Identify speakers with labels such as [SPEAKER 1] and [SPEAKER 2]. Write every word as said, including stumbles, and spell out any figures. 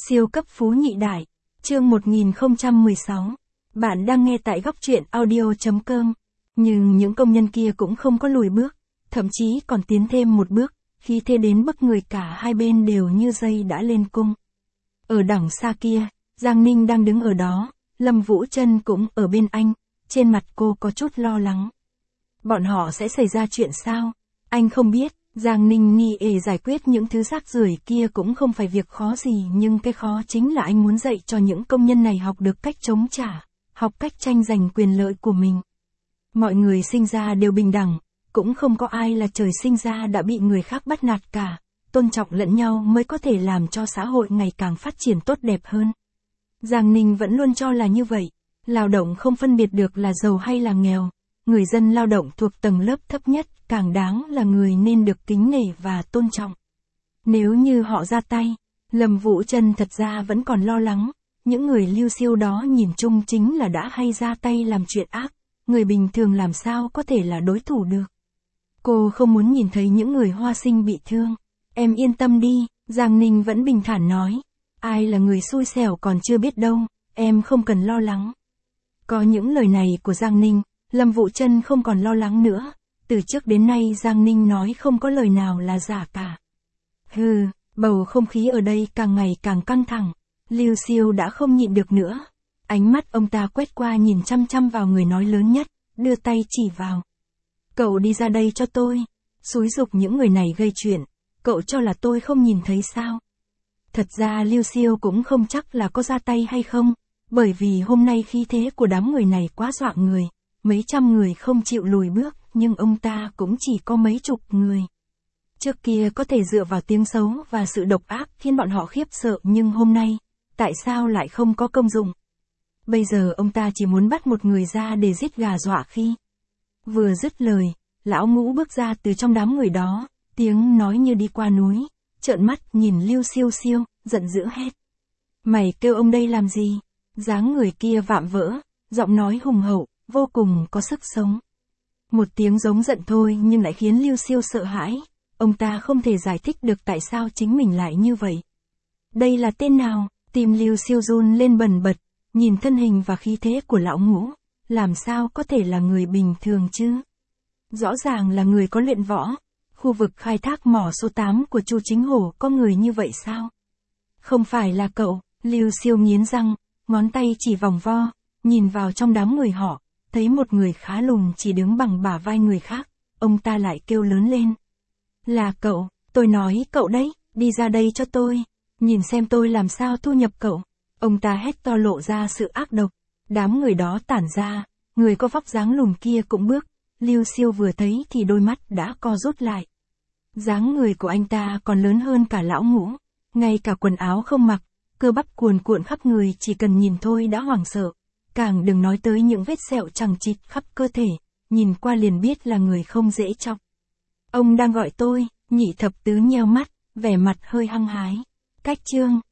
[SPEAKER 1] Siêu cấp phú nhị đại. Chương một nghìn không trăm mười sáu. Bạn đang nghe tại góc truyện audio chấm com. Nhưng những công nhân kia cũng không có lùi bước, thậm chí còn tiến thêm một bước, khi thế đến bức người cả hai bên đều như dây đã lên cung. Ở đằng xa kia, Giang Ninh đang đứng ở đó, Lâm Vũ Trân cũng ở bên anh, trên mặt cô có chút lo lắng. Bọn họ sẽ xảy ra chuyện sao? Anh không biết. Giang Ninh nghi ề giải quyết những thứ rác rưởi kia cũng không phải việc khó gì, nhưng cái khó chính là anh muốn dạy cho những công nhân này học được cách chống trả, học cách tranh giành quyền lợi của mình. Mọi người sinh ra đều bình đẳng, cũng không có ai là trời sinh ra đã bị người khác bắt nạt cả, tôn trọng lẫn nhau mới có thể làm cho xã hội ngày càng phát triển tốt đẹp hơn. Giang Ninh vẫn luôn cho là như vậy, lao động không phân biệt được là giàu hay là nghèo. Người dân lao động thuộc tầng lớp thấp nhất càng đáng là người nên được kính nể và tôn trọng. Nếu như họ ra tay, Lâm Vũ Trân thật ra vẫn còn lo lắng, những người lưu siêu đó nhìn chung chính là đã hay ra tay làm chuyện ác, người bình thường làm sao có thể là đối thủ được. Cô không muốn nhìn thấy những người hoa sinh bị thương. Em yên tâm đi, Giang Ninh vẫn bình thản nói. Ai là người xui xẻo còn chưa biết đâu, em không cần lo lắng. Có những lời này của Giang Ninh, Lâm Vũ Trân không còn lo lắng nữa, từ trước đến nay Giang Ninh nói không có lời nào là giả cả. Hừ, bầu không khí ở đây càng ngày càng căng thẳng, Lưu Siêu đã không nhịn được nữa. Ánh mắt ông ta quét qua nhìn chăm chăm vào người nói lớn nhất, đưa tay chỉ vào. Cậu đi ra đây cho tôi, xúi giục những người này gây chuyện, cậu cho là tôi không nhìn thấy sao? Thật ra Lưu Siêu cũng không chắc là có ra tay hay không, bởi vì hôm nay khí thế của đám người này quá dọa người. Mấy trăm người không chịu lùi bước, nhưng ông ta cũng chỉ có mấy chục người. Trước kia có thể dựa vào tiếng xấu và sự độc ác khiến bọn họ khiếp sợ, nhưng hôm nay, tại sao lại không có công dụng? Bây giờ ông ta chỉ muốn bắt một người ra để giết gà dọa khi. Vừa dứt lời, lão Ngũ bước ra từ trong đám người đó, tiếng nói như đi qua núi, trợn mắt nhìn Lưu Siêu Siêu, giận dữ hét. Mày kêu ông đây làm gì? Dáng người kia vạm vỡ, giọng nói hùng hậu, vô cùng có sức sống. Một tiếng giống giận thôi nhưng lại khiến Lưu Siêu sợ hãi, ông ta không thể giải thích được tại sao chính mình lại như vậy. Đây là tên nào? Tim Lưu Siêu run lên bần bật, nhìn thân hình và khí thế của lão Ngũ, làm sao có thể là người bình thường chứ? Rõ ràng là người có luyện võ, khu vực khai thác mỏ số tám của Chu Chính Hổ có người như vậy sao? Không phải là cậu, Lưu Siêu nghiến răng, ngón tay chỉ vòng vo, nhìn vào trong đám người họ. Thấy một người khá lùn chỉ đứng bằng bả vai người khác, ông ta lại kêu lớn lên. Là cậu, tôi nói cậu đấy, đi ra đây cho tôi, nhìn xem tôi làm sao thu nhập cậu. Ông ta hét to lộ ra sự ác độc, đám người đó tản ra, người có vóc dáng lùn kia cũng bước, Lưu Siêu vừa thấy thì đôi mắt đã co rút lại. Dáng người của anh ta còn lớn hơn cả lão Ngũ, ngay cả quần áo không mặc, cơ bắp cuồn cuộn khắp người chỉ cần nhìn thôi đã hoảng sợ. Càng đừng nói tới những vết sẹo chằng chịt khắp cơ thể, nhìn qua liền biết là người không dễ chọc. Ông đang gọi tôi, Nhị Thập Tứ nheo mắt, vẻ mặt hơi hăng hái. Cách chương,